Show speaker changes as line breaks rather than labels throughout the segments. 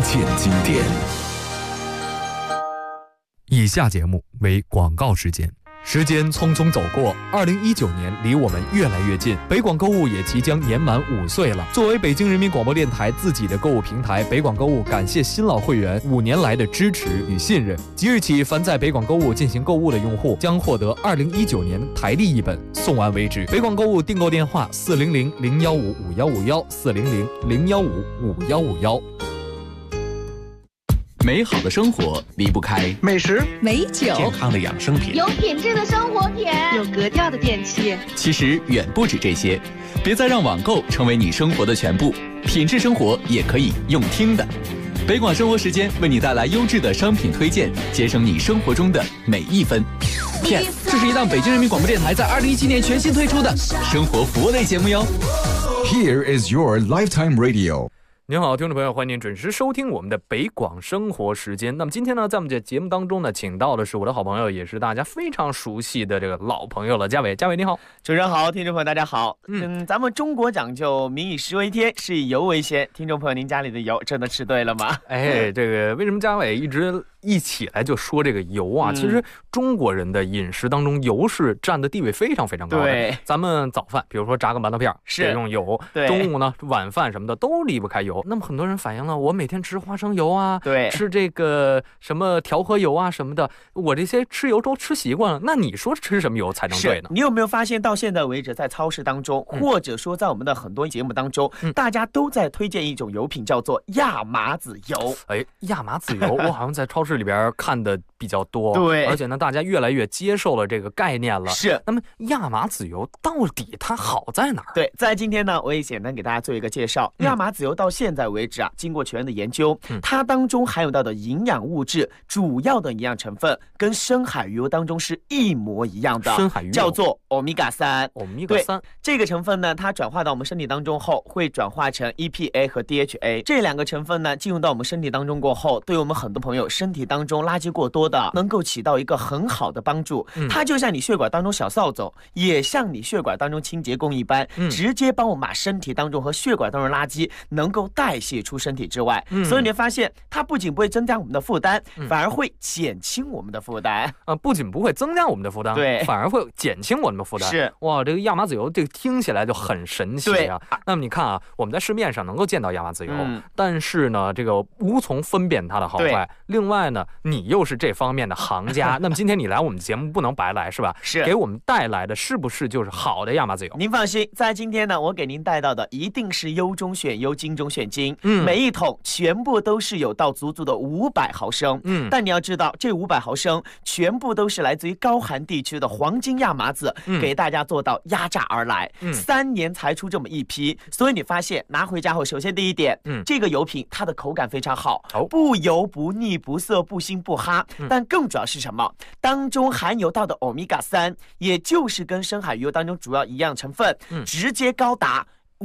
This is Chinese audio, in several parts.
见经典。
以下节目为广告时间。时间匆匆走过，2019年离我们越来越近，北广购物也即将年满5岁了。作为北京人民广播电台自己的购物平台，北广购物感谢新老会员5年来的支持与信任。即日起，凡在北广购物进行购物的用户将获得2019年台历一本，送完为止。北广购物订购电话：400-015-5151，400-015-5151。
美好的生活离不开
美食、
美酒、
健康的养生品，
有品质的生活品，
有格调的电器。
其实远不止这些，别再让网购成为你生活的全部，品质生活也可以用听的。北广生活时间为你带来优质的商品推荐，节省你生活中的每一分。Yes， 这是一档北京人民广播电台在2017年全新推出的生活服务类节目哟。
Here is your lifetime radio。
您好，听众朋友，欢迎您准时收听我们的北广生活时间。那么今天呢，在我们这节目当中呢，请到的是我的好朋友，也是大家非常熟悉的这个老朋友了，嘉伟。嘉伟你好。
主持人好，听众朋友大家好。咱们中国讲究民以食为天，食以油为先。听众朋友，您家里的油真的吃对了吗？
哎，这个为什么嘉伟一起来就说这个油啊？其实中国人的饮食当中，油是占的地位非常非常高的。
对，
咱们早饭，比如说炸个馒头片是得用油，
对，
中午呢晚饭什么的都离不开油。那么很多人反映了，我每天吃花生油啊，
对，
吃这个什么调和油啊什么的，我这些吃油都吃习惯了。那你说吃什么油才能对呢？
你有没有发现到现在为止，在超市当中，或者说在我们的很多节目当中，大家都在推荐一种油品，叫做亚麻籽油。
哎，亚麻籽油，我好像在超市里边看的比较多。
对，
而且呢，大家越来越接受了这个概念了。
是。
那么亚麻籽油到底它好在哪儿？
对，在今天呢，我也简单给大家做一个介绍。亚麻籽油到现在为止啊，经过全面的研究，它当中含有到的营养物质，主要的营养成分跟深海鱼油当中是一模一样的，
深海鱼油
叫做欧米伽3。
欧米伽3
这个成分呢，它转化到我们身体当中后，会转化成 EPA 和 DHA 这两个成分呢，进入到我们身体当中过后，对我们很多朋友身体当中垃圾过多的，能够起到一个很好的帮助。它就像你血管当中小扫帚，也像你血管当中清洁工一般，直接帮我们把身体当中和血管当中的垃圾能够代谢出身体之外。所以你会发现，它不仅不会增加我们的负担，反而会减轻我们的负担。
不仅不会增加我们的负担，
对，
反而会减轻我们的负担。
是，
哇，这个亚麻籽油这个听起来就很神奇啊。那么你看啊，我们在市面上能够见到亚麻籽油，但是呢，这个无从分辨它的好坏。另外呢，你又是这方面的行家，那么今天你来我们节目不能白来，是吧？
是，
给我们带来的是不是就是好的亚麻籽油？
您放心，在今天呢，我给您带到的一定是优中选优，精中选精。每一桶全部都是有到足足的500毫升。但你要知道，这500毫升全部都是来自于高寒地区的黄金亚麻籽，给大家做到压榨而来。3年才出这么一批，所以你发现拿回家后，首先第一点，这个油品它的口感非常好，不油不腻不涩不腥不哈。但更主要是什么？当中含有到的欧米伽3，也就是跟深海鱼油当中主要一样成分，直接高达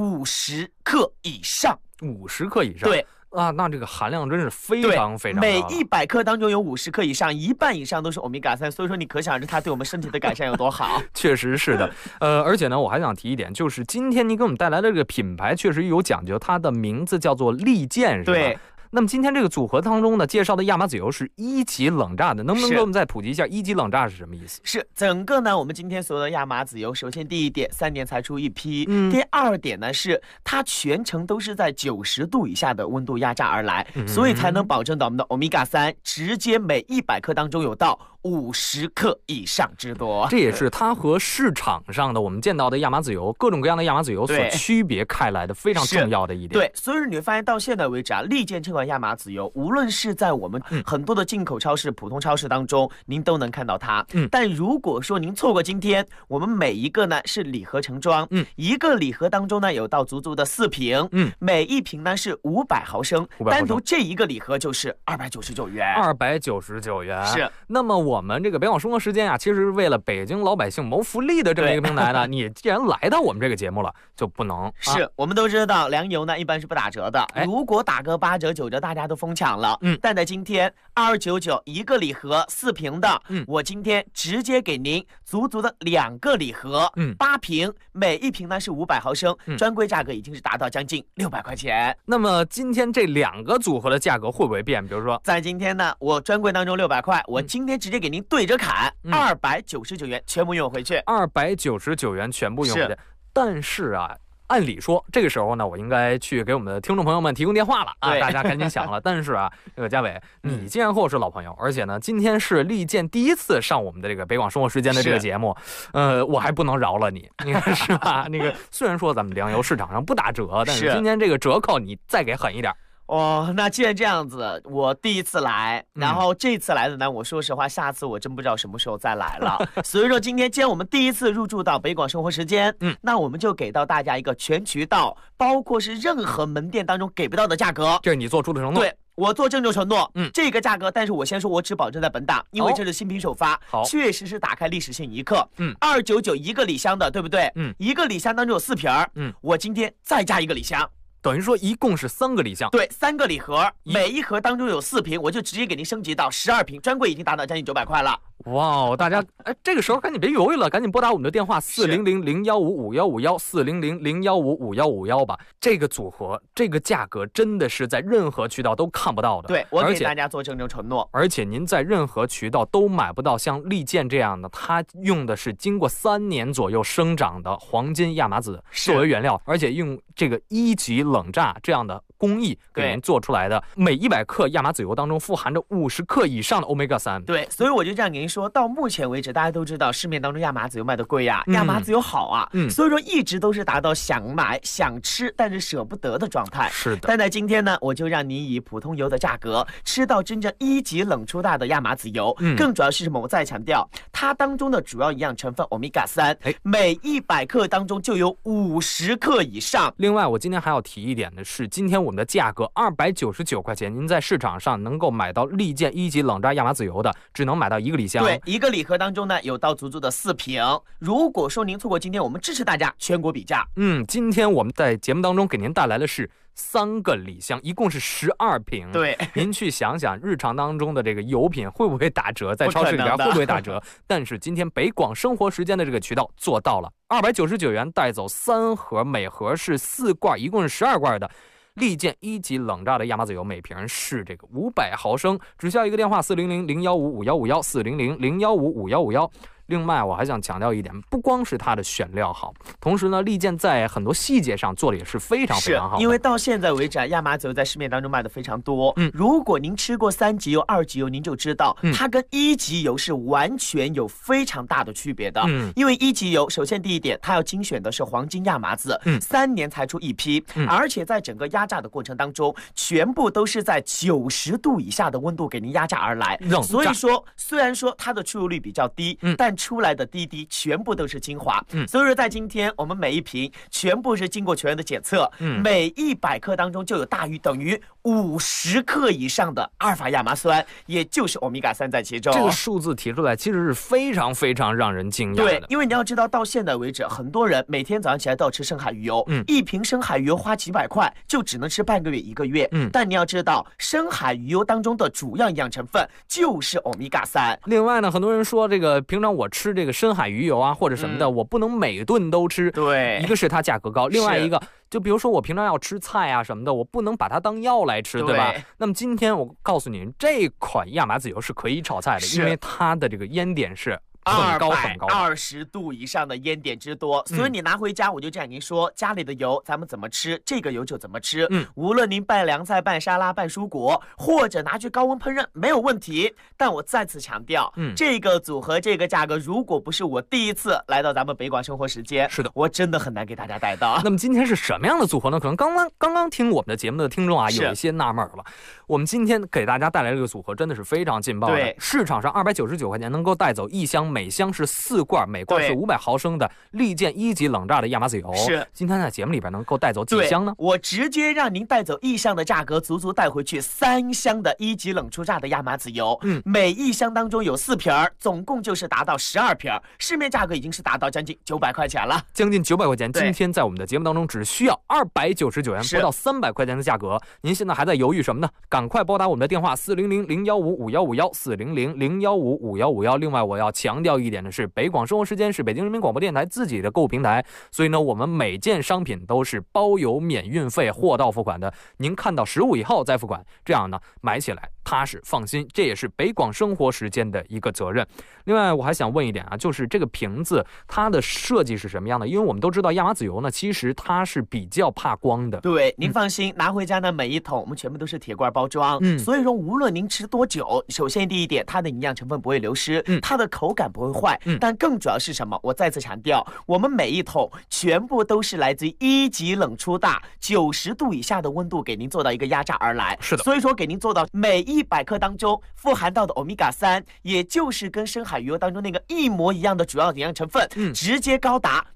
50克以上。
50克以上？
对。
那这个含量真是非常非常高。
每100克当中有50克以上，一半以上都是欧米伽3，所以说你可想而知它对我们身体的改善有多好。
确实是的，而且呢，我还想提一点，就是今天您给我们带来的这个品牌确实有讲究，它的名字叫做利剑，是吧？
对。
那么今天这个组合当中呢，介绍的亚麻籽油是1级冷榨的，能不能给我们再普及一下1级冷榨是什么意思？
是整个呢，我们今天所有的亚麻籽油，首先第一点，3年才出一批；第二点呢，是它全程都是在90度以下的温度压榨而来，所以才能保证到我们的欧米伽3直接每100克当中有到50克以上之多。
这也是它和市场上的我们见到的亚麻籽油，各种各样的亚麻籽油所区别开来的非常重要的一点。
对，所以你会发现到现在为止啊，利剑这款亚麻籽油，无论是在我们很多的进口超市、普通超市当中，您都能看到它。但如果说您错过今天，我们每一个呢是礼盒成装，一个礼盒当中呢有到足足的4瓶，每一瓶呢是500毫升，单独这一个礼盒就是299元。
299元。
是。
那么我们这个北广生活时间啊，其实是为了北京老百姓谋福利的这么一个平台呢，你既然来到我们这个节目了，就不能
是我们都知道粮油呢一般是不打折的，如果打个8折9 走着大家都疯抢了，但在今天2299一个礼盒4瓶的，我今天直接给您足足的2个礼盒，8瓶，每一瓶呢是500毫升，专柜价格已经是达到将近600块钱。
那么今天这2个组合的价格会不会变？比如说，
在今天呢，我专柜当中600块，我今天直接给您对着砍，299元全部用回去
，299元全部用回去。但是啊，按理说这个时候呢，我应该去给我们的听众朋友们提供电话了啊，大家赶紧想了。但是啊，这个嘉伟，你既然和我是老朋友，而且呢，今天是利剑第一次上我们的这个北广生活时间的这个节目，我还不能饶了你，你看是吧？那个虽然说咱们粮油市场上不打折，但是今天这个折扣你再给狠一点。
那既然这样子，我第一次来，然后这次来的呢，我说实话，下次我真不知道什么时候再来了。所以说今天既然我们第一次入驻到北广生活时间，那我们就给到大家一个全渠道，包括是任何门店当中给不到的价格。
这是你做出的承诺。
对，我做郑重承诺，这个价格，但是我先说，我只保证在本档，因为这是新品首发，确实是打开历史性一刻。299一个礼箱的，对不对？一个礼箱当中有4瓶，我今天再加一个礼箱。
等于说一共是3个礼箱，
对，3个礼盒，每一盒当中有4瓶，我就直接给您升级到12瓶，专柜已经达到将近900块了。
哇，大家这个时候赶紧别犹豫了，赶紧拨打我们的电话400-015-5151，400-015-5151吧。这个组合，这个价格真的是在任何渠道都看不到的。
对，我给大家做郑重承诺。
而且您在任何渠道都买不到像利剑这样的，它用的是经过3年左右生长的黄金亚麻籽作为原料，而且用这个1级冷榨这样的工艺给您做出来的，每100克亚麻籽油当中富含着50克以上的 Omega-3。
对，所以我就这样给您说，到目前为止，大家都知道市面当中亚麻籽油卖的贵啊，亚麻籽油好啊，所以说一直都是达到想买想吃但是舍不得的状态。
是的，
但在今天呢，我就让您以普通油的价格吃到真正1级冷出大的亚麻籽油。更主要是什么？我再强调，它当中的主要营养成分 Omega-3，每100克当中就有50克以上。
另外，我今天还要提一点的是，今天我们的价格299块钱，您在市场上能够买到利剑1级冷榨亚麻籽油的，只能买到1个礼箱。
对，一个礼盒当中呢，有到足足的4瓶。如果说您错过今天，我们支持大家全国比价。
今天我们在节目当中给您带来的是3个礼箱，一共是12瓶。
对，
您去想想，日常当中的这个油品会不会打折，在超市里边会不会打折？但是今天北广生活时间的这个渠道做到了，299元带走3盒，每盒是4罐，一共是12罐的利剑1级冷榨的亚麻籽油，每瓶是这个500毫升，只需要一个电话400-015-5151，400-015-5151。另外我还想强调一点，不光是它的选料好，同时呢，利剑在很多细节上做的也是非常非常好的。
因为到现在为止亚麻籽油在市面当中卖的非常多。如果您吃过3级油、2级油，您就知道它跟1级油是完全有非常大的区别的。因为1级油，首先第一点，它要精选的是黄金亚麻籽，3年才出一批，而且在整个压榨的过程当中，全部都是在90度以下的温度给您压榨而来。所以说，虽然说它的出油率比较低，但出来的滴滴全部都是精华。所以说在今天我们每一瓶全部是经过全员的检测，每100克当中就有大于等于50克以上的阿尔法亚麻酸，也就是欧米伽3在其中。
这个数字提出来其实是非常非常让人惊讶的。
对，因为你要知道到现在为止，很多人每天早上起来都要吃深海鱼油，一瓶深海鱼油花几百块就只能吃半个月1个月。但你要知道深海鱼油当中的主要营养成分就是欧米伽3。
另外呢，很多人说这个平常我吃这个深海鱼油啊或者什么的，我不能每顿都吃。
对，
一个是它价格高，另外一个就比如说我平常要吃菜啊什么的，我不能把它当药来吃，对吧？那么今天我告诉您，这款亚麻籽油是可以炒菜的，因为它的这个烟点是很高很高
，220度以上的烟点之多，所以你拿回家，我就这样跟您说，家里的油咱们怎么吃，这个油就怎么吃。无论您拌凉菜、拌沙拉、拌蔬果，或者拿去高温烹饪，没有问题。但我再次强调，这个组合、这个价格，如果不是我第一次来到咱们北广生活时间，
是的，
我真的很难给大家带到。
那么今天是什么样的组合呢？可能刚刚听我们的节目的听众啊，有一些纳闷了。我们今天给大家带来这个组合真的是非常劲爆的，市场上299块钱能够带走1箱。 每箱是4罐，每罐是500毫升的利剑1级冷榨的亚麻籽油。
是，
今天在节目里边能够带走几箱呢？
我直接让您带走1箱的价格，足足带回去3箱的1级冷出榨的亚麻籽油。每1箱当中有4瓶，总共就是达到12瓶，市面价格已经是达到将近900块钱了，
将近900块钱。今天在我们的节目当中只需要299元，不到300块钱的价格。您现在还在犹豫什么呢？赶快拨打我们的电话400-015-5151，400-015-5151。另外我要强调一点的是，北广生活时间是北京人民广播电台自己的购物平台，所以呢我们每件商品都是包邮免运费，货到付款的。您看到实物以后再付款，这样呢买起来踏实放心，这也是北广生活时间的一个责任。另外我还想问一点啊，就是这个瓶子它的设计是什么样的？因为我们都知道亚麻籽油呢其实它是比较怕光的。
对，您放心，拿回家的每一桶我们全部都是铁罐包装，所以说无论您吃多久，首先第一点，它的营养成分不会流失，它的口感不会坏，但更主要是什么？我再次强调，我们每一桶全部都是来自于1级冷出榨，90度以下的温度给您做到一个压榨而来。
是的，
所以说给您做到每100克当中富含到的欧米伽3，也就是跟深海鱼油当中那个一模一样的主要营养成分，直接高达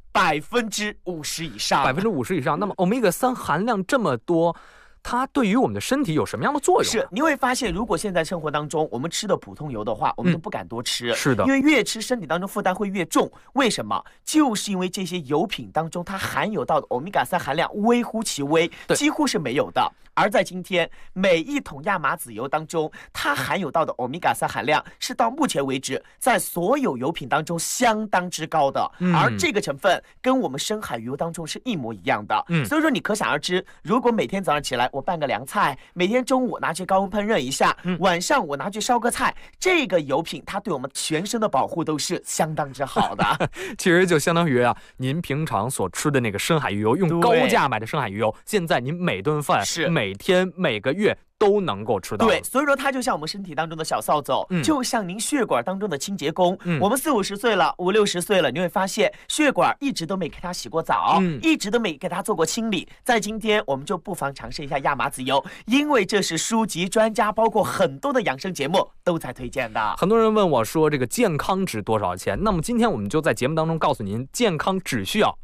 50%以上
，50%以上。那么欧米伽3含量这么多，它对于我们的身体有什么样的作用？
是，你会发现，如果现在生活当中我们吃的普通油的话，我们都不敢多吃。
是的，
因为越吃身体当中负担会越重。为什么？就是因为这些油品当中它含有到的欧米伽3含量微乎其微，几乎是没有的。而在今天，每1桶亚麻籽油当中，它含有到的欧米伽3含量是到目前为止在所有油品当中相当之高的，而这个成分跟我们深海鱼油当中是一模一样的。所以说你可想而知，如果每天早上起来我拌个凉菜，每天中午拿去高温烹饪一下，晚上我拿去烧个菜，这个油品它对我们全身的保护都是相当之好的。
其实就相当于啊，您平常所吃的那个深海鱼油，用高价买的深海鱼油，现在您每顿饭每天每个月都能够吃到。
对，所以说它就像我们身体当中的小扫帚，就像您血管当中的清洁工。我们40-50岁了，50-60岁了，你会发现血管一直都没给它洗过澡，一直都没给它做过清理。在今天我们就不妨尝试一下亚麻籽油，因为这是书籍专家包括很多的养生节目都在推荐的。
很多人问我说这个健康值多少钱，那么今天我们就在节目当中告诉您，健康只需要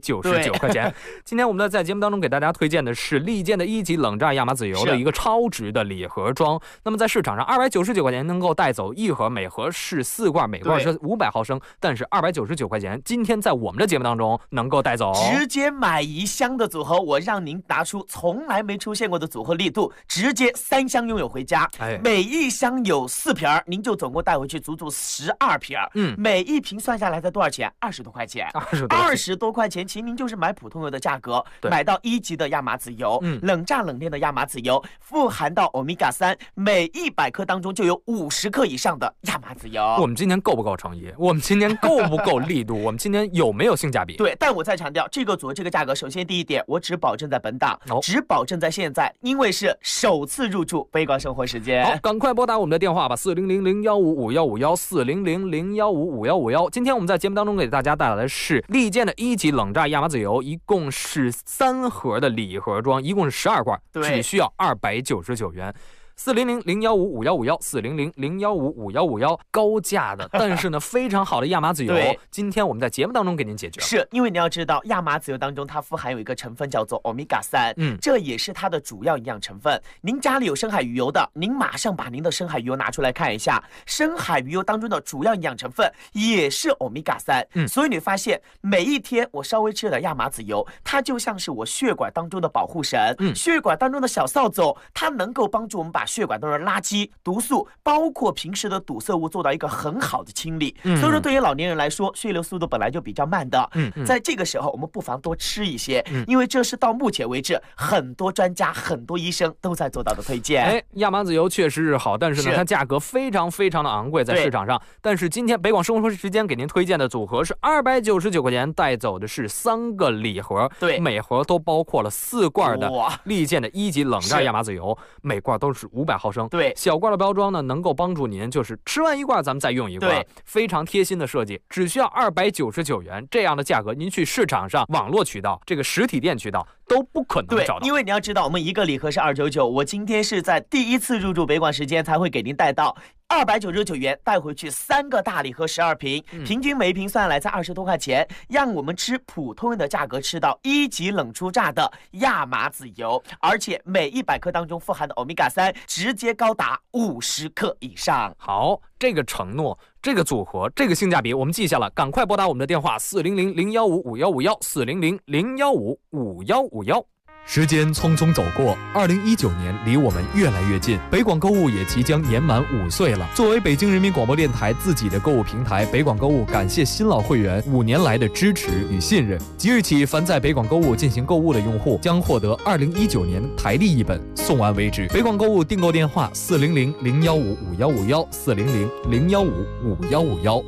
299块钱。今天我们在节目当中给大家推荐的是利剑的1级冷榨亚麻籽油的一个超值的礼盒装。那么在市场上299块钱能够带走1盒，每盒是4罐，每罐是500毫升，但是299块钱今天在我们的节目当中能够带走，
直接买1箱的组合，我让您拿出从来没出现过的组合力度，直接3箱拥有回家。每1箱有4瓶，您就总共带回去足足12瓶。每1瓶算下来才多少钱？20多块钱。20多块钱，其实您就是买普通油的价格，买到1级的亚麻籽油，冷榨冷炼的亚麻籽油，富含到欧米伽3，每100克当中就有50克以上的亚麻籽油。
我们今天够不够诚意？我们今天够不够力度？我们今天有没有性价比？
对，但我再强调，这个组合这个价格，首先第一点，我只保证在本档，只保证在现在，因为是首次入驻北广生活时间。
好，赶快拨打我们的电话吧，400-015-5151，400-015-5151。今天我们在节目当中给大家带来的是利剑的1级冷榨亚麻籽油，一共是3盒的礼盒装，一共是12罐，只需要299元。400-015-5151，400-015-5151，高价的，但是呢非常好的亚麻籽油，今天我们在节目当中给您解决。
是因为你要知道，亚麻籽油当中它富含有一个成分叫做欧米伽3，这也是它的主要营养成分。您家里有深海鱼油的，您马上把您的深海鱼油拿出来看一下，深海鱼油当中的主要营养成分也是欧米伽3。所以你发现每一天我稍微吃点亚麻籽油，它就像是我血管当中的保护神，血管当中的小扫帚，它能够帮助我们把血管当中的垃圾、毒素，包括平时的堵塞物做到一个很好的清理。所以说对于老年人来说，血流速度本来就比较慢的，在这个时候我们不妨多吃一些，因为这是到目前为止很多专家、很多医生都在做到的推荐。
亚麻籽油确实是好，但是呢它价格非常非常的昂贵在市场上。但是今天北广生活时间给您推荐的组合是299块钱，带走的是3个礼盒，每盒都包括了4罐的利剑的1级冷榨亚麻籽油，每罐都是500毫升。小罐的包装呢，能够帮助您就是吃完1罐咱们再用1罐，非常贴心的设计，只需要299元这样的价格，您去市场上网络渠道、这个实体店渠道都不可能找到。
因为你要知道，我们一个礼盒是299，我今天是在第一次入驻北广时间才会给您带到299元，带回去3个大礼盒12瓶，平均每一瓶算下来才20多块钱，让我们吃普通人的价格吃到1级冷出榨的亚麻籽油，而且每100克当中富含的欧米伽3直接高达50克以上。
好，这个承诺，这个组合，这个性价比我们记下了，赶快拨打我们的电话400-015-5151，400-015-5151。时间匆匆走过，2019年离我们越来越近，北广购物也即将年满5岁了。作为北京人民广播电台自己的购物平台，北广购物感谢新老会员5年来的支持与信任。即日起，凡在北广购物进行购物的用户将获得2019年台历一本，送完为止。北广购物订购电话400-015-5151，400-015-5151。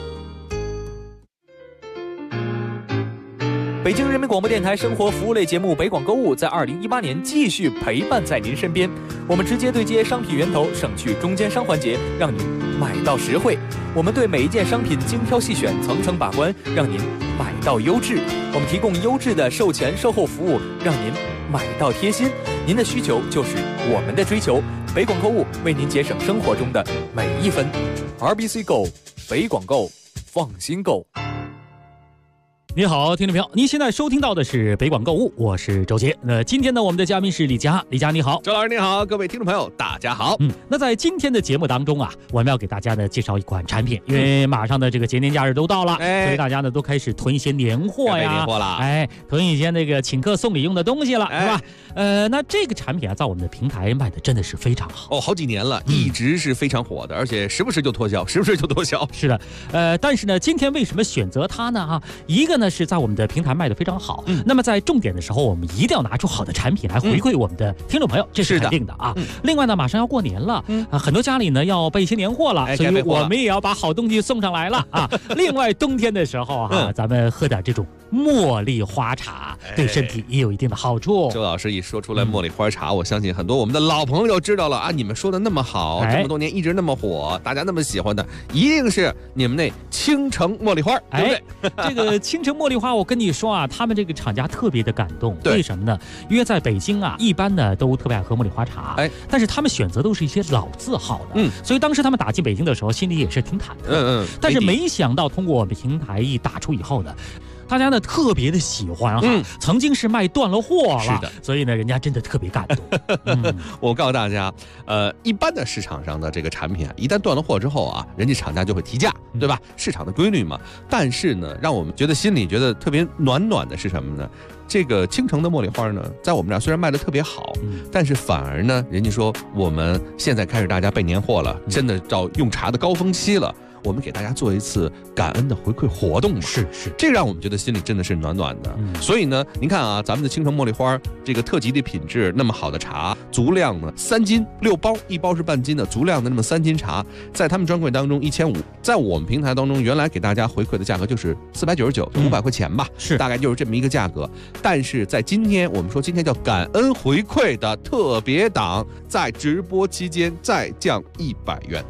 北京人民广播电台生活服务类节目《北广购物》在2018年继续陪伴在您身边。我们直接对接商品源头，省去中间商环节，让您买到实惠。我们对每一件商品精挑细选，层层把关，让您买到优质。我们提供优质的售前售后服务，让您买到贴心。您的需求就是我们的追求。北广购物为您节省生活中的每一分。RBC Go， 北广购，放心购。
你好，听众朋友，您现在收听到的是北广购物，我是周杰。今天呢，我们的嘉宾是李佳，李佳你好。
周老师你好，各位听众朋友大家好。
那在今天的节目当中啊，我们要给大家呢介绍一款产品，因为马上的这个节年假日都到了，所以大家呢都开始囤一些年货呀，
年货了，
囤一些那个请客送礼用的东西了，是吧？那这个产品啊，在我们的平台卖的真的是非常好
好几年了，一直是非常火的，而且时不时就脱销，时不时就脱销。
是的，但是呢，今天为什么选择它呢？一个呢是在我们的平台卖的非常好，那么在重点的时候，我们一定要拿出好的产品来回馈我们的听众朋友，这是肯定的啊。另外呢，马上要过年了，很多家里呢要备一些年货了，所以我们也要把好东西送上来了啊。另外，冬天的时候咱们喝点这种茉莉花茶，对身体也有一定的好处。
周老师一说出来茉莉花茶，我相信很多我们的老朋友知道了啊！你们说的那么好，这么多年一直那么火，大家那么喜欢的，一定是你们那青城茉莉花，对不对？
这个青城茉莉花，我跟你说啊，他们这个厂家特别的感动。为什么呢？因为在北京啊，一般呢都特别爱喝茉莉花茶，但是他们选择都是一些老字号的，所以当时他们打进北京的时候，心里也是挺忐忑，但是没想到通过我们平台一打出以后呢，大家呢特别的喜欢曾经是卖断了货了，是的，所以呢人家真的特别感动。
我告诉大家，一般的市场上的这个产品啊，一旦断了货之后啊，人家厂家就会提价，对吧？市场的规律嘛。但是呢，让我们觉得心里觉得特别暖暖的是什么呢？这个青城的茉莉花呢，在我们这儿虽然卖得特别好，但是反而呢，人家说我们现在开始大家备年货了，真的到用茶的高峰期了。我们给大家做一次感恩的回馈活动嘛，
是，
这让我们觉得心里真的是暖暖的。所以呢，您看啊，咱们的青城茉莉花这个特级的品质，那么好的茶，足量呢3斤6包，1包是半斤的，足量的那么3斤茶，在他们专柜当中1500，在我们平台当中原来给大家回馈的价格就是499，500块钱吧，
是
大概就是这么一个价格。但是在今天，我们说今天叫感恩回馈的特别档，在直播期间再降100元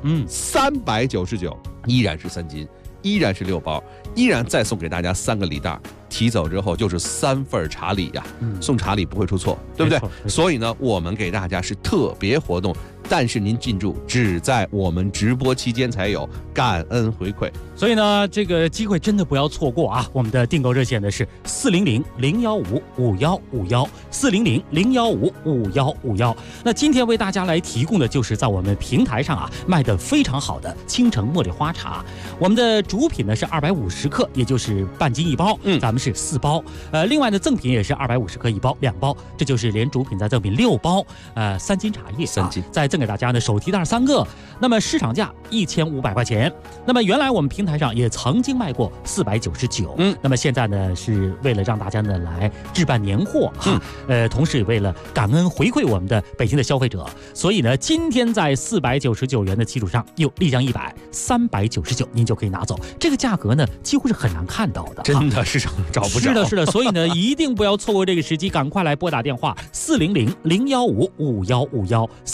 ，399。依然是3斤，依然是6包，依然再送给大家3个礼袋，提走之后就是3份茶礼呀，送茶礼不会出错，对不对？所以呢，我们给大家是特别活动，但是您记住，只在我们直播期间才有感恩回馈。
所以呢，这个机会真的不要错过啊！我们的订购热线呢是400-015-5151，400-015-5151。那今天为大家来提供的就是在我们平台上卖的非常好的青城茉莉花茶。我们的主品呢是250克，也就是半斤1包，咱们是4包。另外呢，赠品也是250克1包，2包，这就是连主品再赠品6包，3斤茶叶
，3斤，
再赠给大家呢手提袋3个。那么市场价1500块钱。那么原来我们平台上也曾经卖过499，那么现在呢是为了让大家呢来置办年货同时也为了感恩回馈我们的北京的消费者，所以呢今天在499元的基础上又立降100，399您就可以拿走。这个价格呢几乎是很难看到的，
真的市场找不着。
是的，所以呢一定不要错过这个时机，赶快来拨打电话400-015-5151，400-015-5151，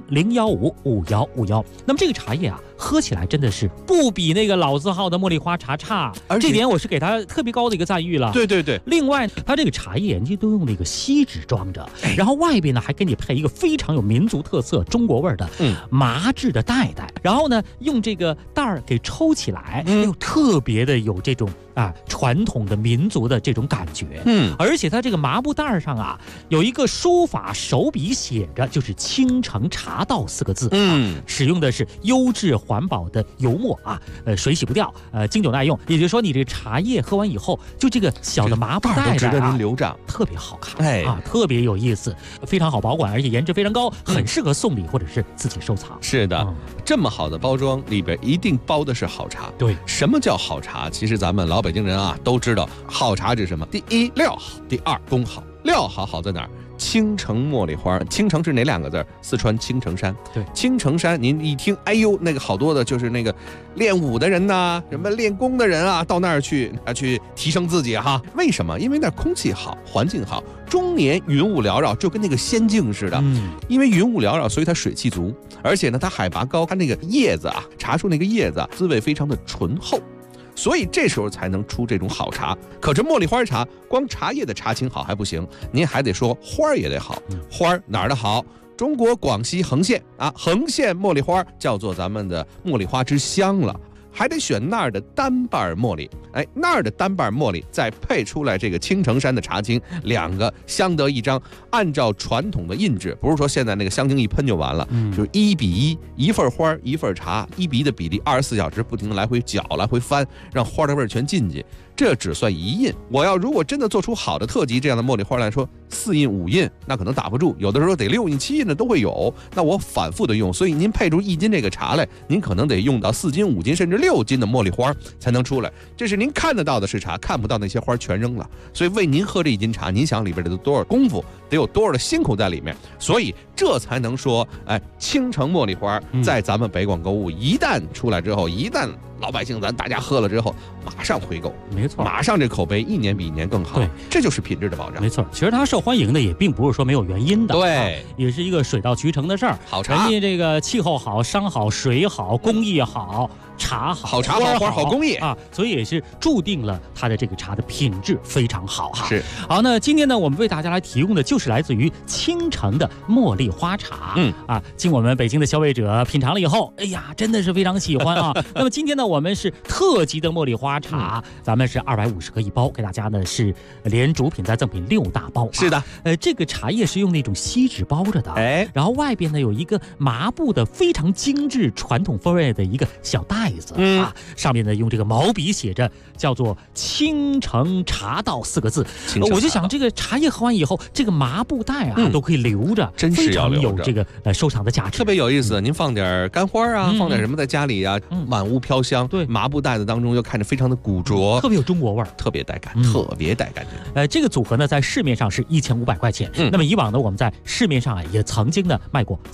400-015-5151。那么这个茶叶啊，喝起来真的是不比那个老字号的茉莉花茶差，这点我是给它特别高的一个赞誉了。
对对对。
另外，它这个茶叶人家都用那个锡纸装着，然后外边呢还给你配一个非常有民族特色、中国味的麻质的袋袋，然后呢用这个袋儿给抽起来，又特别的有这种传统的民族的这种感觉。而且它这个麻布袋上啊有一个书法手笔写着就是青城茶道4个字，使用的是优质环保的油墨啊，水洗不掉，经久耐用。也就是说，你这个茶叶喝完以后，就这个小的麻布袋
都值得您留着，
特别好看，特别有意思，非常好保管，而且颜值非常高，很适合送礼或者是自己收藏。
是的，这么好的包装里边一定包的是好茶。
对，
什么叫好茶？其实咱们老北京人啊都知道，好茶是什么？第一，料好；第二，工好。料好在哪儿？青城茉莉花，青城是哪2个字？四川青城山。
对，
青城山，您一听，哎呦，那个好多的就是那个练武的人呐，什么练功的人啊，到那儿去提升自己哈。为什么？因为那空气好，环境好，终年云雾缭绕，就跟那个仙境似的。因为云雾缭绕，所以它水气足，而且呢，它海拔高，它那个叶子啊，茶树那个叶子滋味非常的醇厚。所以这时候才能出这种好茶。可是茉莉花茶，光茶叶的茶情好还不行，您还得说花儿也得好。花儿哪儿的好？中国广西横县横县茉莉花叫做咱们的茉莉花之乡了。还得选那儿的单瓣茉莉，那儿的单瓣茉莉再配出来这个青城山的茶青，2个相得益彰。按照传统的印制，不是说现在那个香精一喷就完了，就是1比1，一份花一份茶，1比1的比例，24小时不停的来回搅来回翻，让花的味儿全进去。这只算1印，我要如果真的做出好的特级这样的茉莉花来说，4印5印那可能打不住，有的时候得6印7印的都会有。那我反复的用，所以您配出1斤这个茶来，您可能得用到4斤5斤甚至6斤的茉莉花才能出来。这是您看得到的是茶，看不到那些花全扔了。所以为您喝这1斤茶，您想里边得多少功夫，得有多少的辛苦在里面，所以这才能说，青城茉莉花在咱们北广购物一旦出来之后，一旦老百姓大家喝了之后，马上回购，
没错，
马上这口碑1年比1年更好。对，这就是品质的保障。
没错，其实它受欢迎的也并不是说没有原因的，
对，
也是一个水到渠成的事儿。
好茶，
人家这个气候好，山好，水好，工艺好，茶好，
好茶好花好工艺
啊，所以也是注定了它的这个茶的品质非常好哈。
是，
好，那今天呢，我们为大家来提供的就是来自于青城的茉莉花茶。经我们北京的消费者品尝了以后，哎呀，真的是非常喜欢啊。那么今天呢，我们是特级的茉莉花茶，咱们是250克1包，给大家呢是连主品再赠品6大包。
是的，
这个茶叶是用那种锡纸包着的，然后外边呢有一个麻布的非常精致传统风味的一个小袋子上面呢用这个毛笔写着叫做青城茶道4个字。我就想这个茶叶喝完以后，这个麻布袋都可以留着，
真是要留着，
有这个收藏的价值，
特别有意思。您放点干花放点什么在家里满屋飘香。对，麻布袋子当中又看着非常的古拙，
特别有中国味儿，
特别带感，特别带感觉。
这个组合呢在市面上是1500块钱，那么以往呢我们在市面上也曾经呢卖过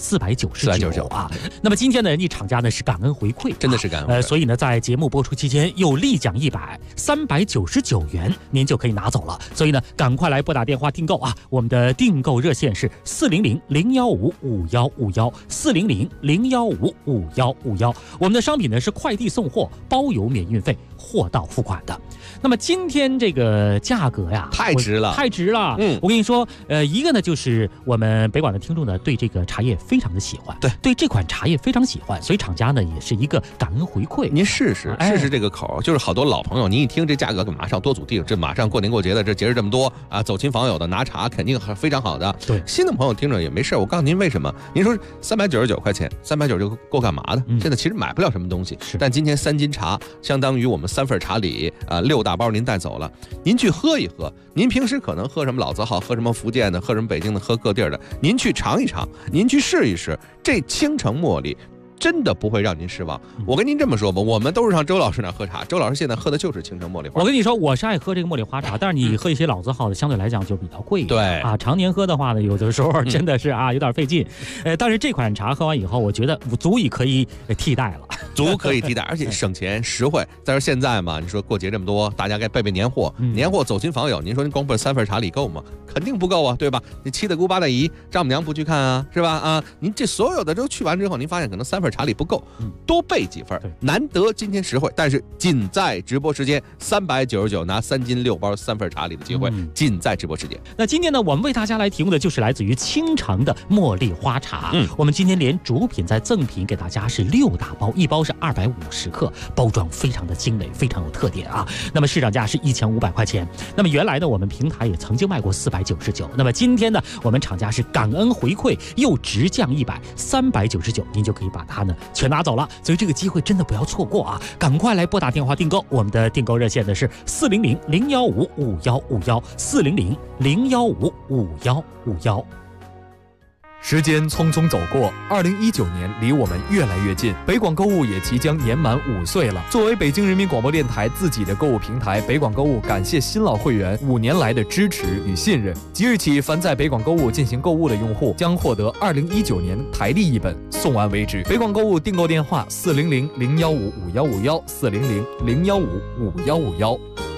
499啊。那么今天呢人家厂家呢是感恩回馈，
真的是感恩，
所以呢在节目播出期间又立奖100，399元您就可以拿走了。所以呢赶快来拨打电话订购啊，我们的订购热线是400-015-5151，400-015-5151。我们的商品呢是快递送货，包邮免运费，货到付款的。那么今天这个价格呀，
太值了。
我跟你说，一个呢就是我们北广的听众呢对这个茶叶非常的喜欢，对这款茶叶非常喜欢，所以厂家呢也是一个感恩回馈。
您试试这个口，就是好多老朋友，您一听这价格，马上多组订，这马上过年过节的，这节日这么多啊，走亲访友的拿茶肯定非常好的。
对，
新的朋友听着也没事，我告诉您为什么？您说399块钱，399够干嘛的？现在其实买不了什么东西，但今天3斤茶相当于我们3份茶礼6大包您带走了，您去喝一喝。您平时可能喝什么老字号，喝什么福建的，喝什么北京的，喝各地儿的，您去尝一尝，您去试一试。这青城茉莉真的不会让您失望。我跟您这么说吧，我们都是上周老师那喝茶，周老师现在喝的就是清城茉莉花。
我跟你说，我是爱喝这个茉莉花茶，但是你喝一些老字号的，相对来讲就比较贵。
对
啊，常年喝的话呢，有的时候真的是有点费劲。但是这款茶喝完以后，我觉得足以可以替代了，
足可以替代，而且省钱实惠。再说现在嘛，你说过节这么多，大家该备年货，年货走亲访友，您说您光奔3份茶礼够吗？肯定不够啊，对吧？你七大姑八大姨丈母娘不去看啊，是吧？啊，您这所有的都去完之后，您发现可能3份茶礼不够，多备几份。难得今天实惠，但是仅在直播时间，399拿3斤6包3份茶礼的机会，仅在直播时间。
那今天呢，我们为大家来提供的就是来自于青城的茉莉花茶。我们今天连主品再赠品给大家是6大包，一包是250克，包装非常的精美，非常有特点啊。那么市场价是1500块钱。那么原来呢，我们平台也曾经卖过499。那么今天呢，我们厂家是感恩回馈，又直降100，399，您就可以把它呢全拿走了。所以这个机会真的不要错过啊！赶快来拨打电话订购，我们的订购热线呢是400-015-5151，400-015-5151。
时间匆匆走过，2019年离我们越来越近，北广购物也即将年满5岁了。作为北京人民广播电台自己的购物平台，北广购物感谢新老会员5年来的支持与信任。即日起，凡在北广购物进行购物的用户将获得2019年台历1本，送完为止。北广购物订购电话400-015-5151，400-015-5151。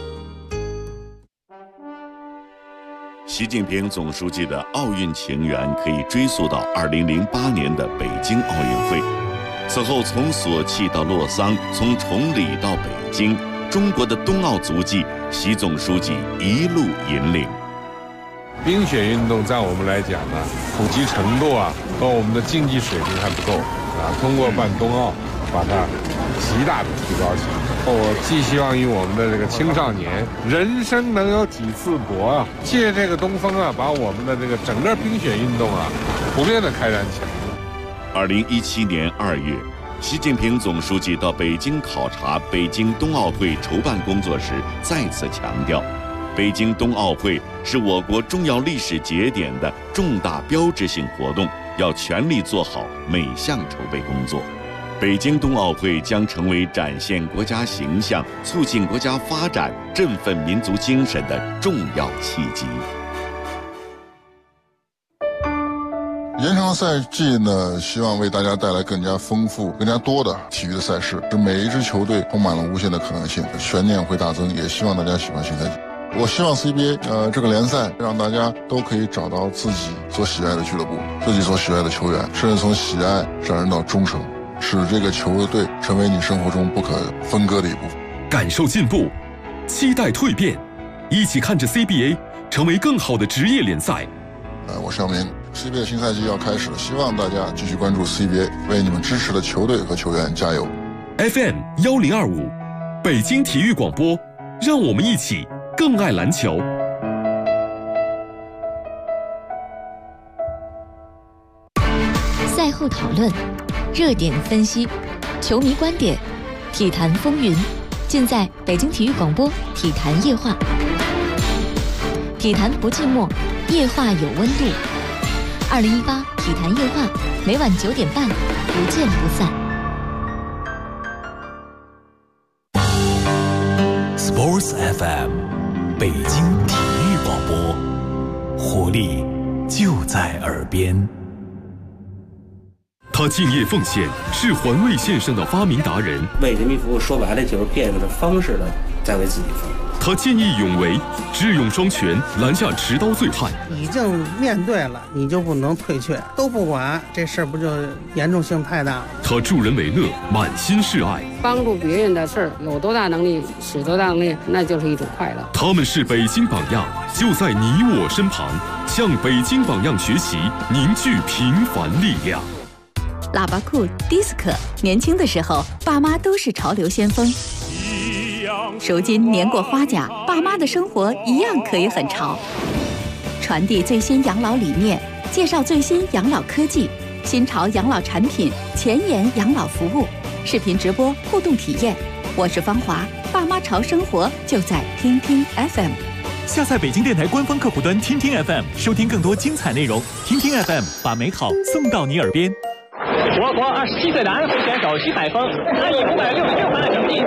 习近平总书记的奥运情缘可以追溯到2008年的北京奥运会。此后，从索契到洛桑，从崇礼到北京，中国的冬奥足迹，习总书记一路引领。
冰雪运动在我们来讲呢，普及程度和我们的竞技水平还不够通过办冬奥，把它极大的提高起来。我寄希望于我们的这个青少年，人生能有几次搏借这个东风把我们的这个整个冰雪运动普遍的开展起来。
2017年2月，习近平总书记到北京考察北京冬奥会筹办工作时，再次强调，北京冬奥会是我国重要历史节点的重大标志性活动，要全力做好每项筹备工作。北京冬奥会将成为展现国家形象、促进国家发展、振奋民族精神的重要契机。
延长赛季呢，希望为大家带来更加丰富、更加多的体育的赛事，使每一支球队充满了无限的可能性，悬念会大增。也希望大家喜欢新赛季。我希望 CBA 这个联赛让大家都可以找到自己所喜爱的俱乐部、自己所喜爱的球员，甚至从喜爱上升到忠诚，使这个球队成为你生活中不可分割的一部分。
感受进步，期待蜕变，一起看着 CBA 成为更好的职业联赛。
我是姚明。CBA 新赛季要开始了，希望大家继续关注 CBA， 为你们支持的球队和球员加油。
FM 1025，北京体育广播，让我们一起更爱篮球。
赛后讨论，热点分析，球迷观点，体坛风云，尽在北京体育广播体坛夜话。体坛不寂寞，夜话有温度。2018体坛夜话，每晚9点半，不见不散。
Sports FM， 北京体育广播，活力就在耳边。他敬业奉献，是环卫线上的发明达人。
为人民服务，说白了就是变着方式的在为自己服务。
他见义勇为，智勇双全，拦下持刀醉汉。
已经面对了，你就不能退却，都不管，这事儿不就严重性太大了？
他助人为乐，满心是爱，
帮助别人的事儿，有多大能力使多大能力，那就是一种快乐。
他们是北京榜样，就在你我身旁，向北京榜样学习，凝聚平凡力量。
喇叭裤、迪斯科，年轻的时候，爸妈都是潮流先锋。如今年过花甲，爸妈的生活一样可以很潮。传递最新养老理念，介绍最新养老科技、新潮养老产品、前沿养老服务，视频直播互动体验。我是芳华，爸妈潮生活就在听听 FM。
下载北京电台官方客户端听听 FM， 收听更多精彩内容。听听 FM， 把美好送到你耳边。
我国27岁的安徽选手徐海峰，他以566分的成绩